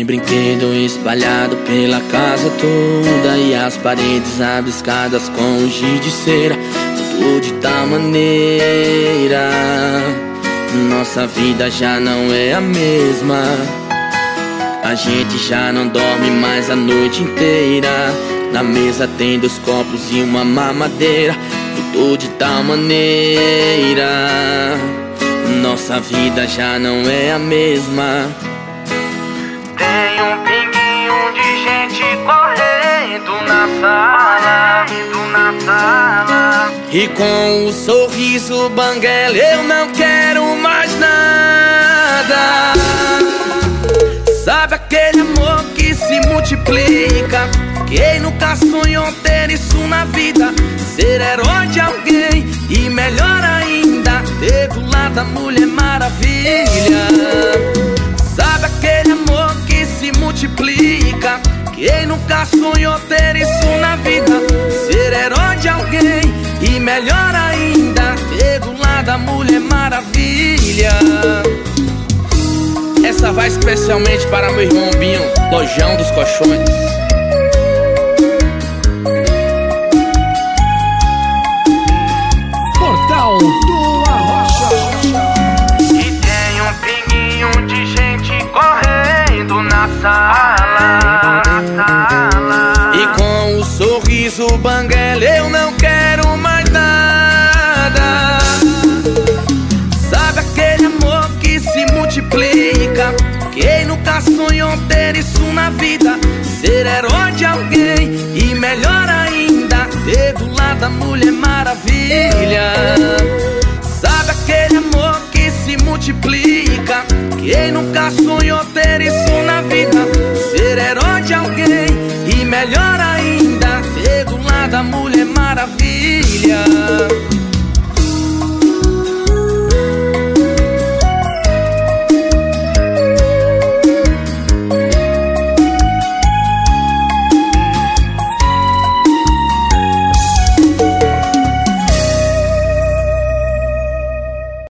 Tem brinquedo espalhado pela casa toda e as paredes rabiscadas com giz de cera. Tudo de tal maneira, nossa vida já não é a mesma. A gente já não dorme mais a noite inteira. Na mesa tem 2 copos e uma mamadeira. Tudo de tal maneira, nossa vida já não é a mesma. Tem um pinguinho de gente correndo na sala, E com o sorriso banguela eu não quero mais nada. Sabe aquele amor que se multiplica? Quem nunca sonhou ter isso na vida? Ser herói de alguém e melhor ainda, ter do lado a Mulher Maravilha. Sabe aquele amor que se multiplica? Quem nunca sonhou ter isso na vida? Ser herói de alguém e melhor ainda, ter do lado a Mulher Maravilha. Essa vai especialmente para meu irmão Binho, Lojão dos Colchões. Portal do Arrocha. e tem um pinguinho de gente correndo na sala, E com o sorriso banguela eu não quero mais nada. Sabe aquele amor que se multiplica? Quem nunca sonhou ter isso na vida? Ser herói de alguém e melhor ainda, ter do lado a Mulher Maravilha. Sabe aquele amor que se multiplica? Quem nunca sonhou ter isso na vida? Ser herói de alguém e melhor ainda, ter do lado a Mulher Maravilha.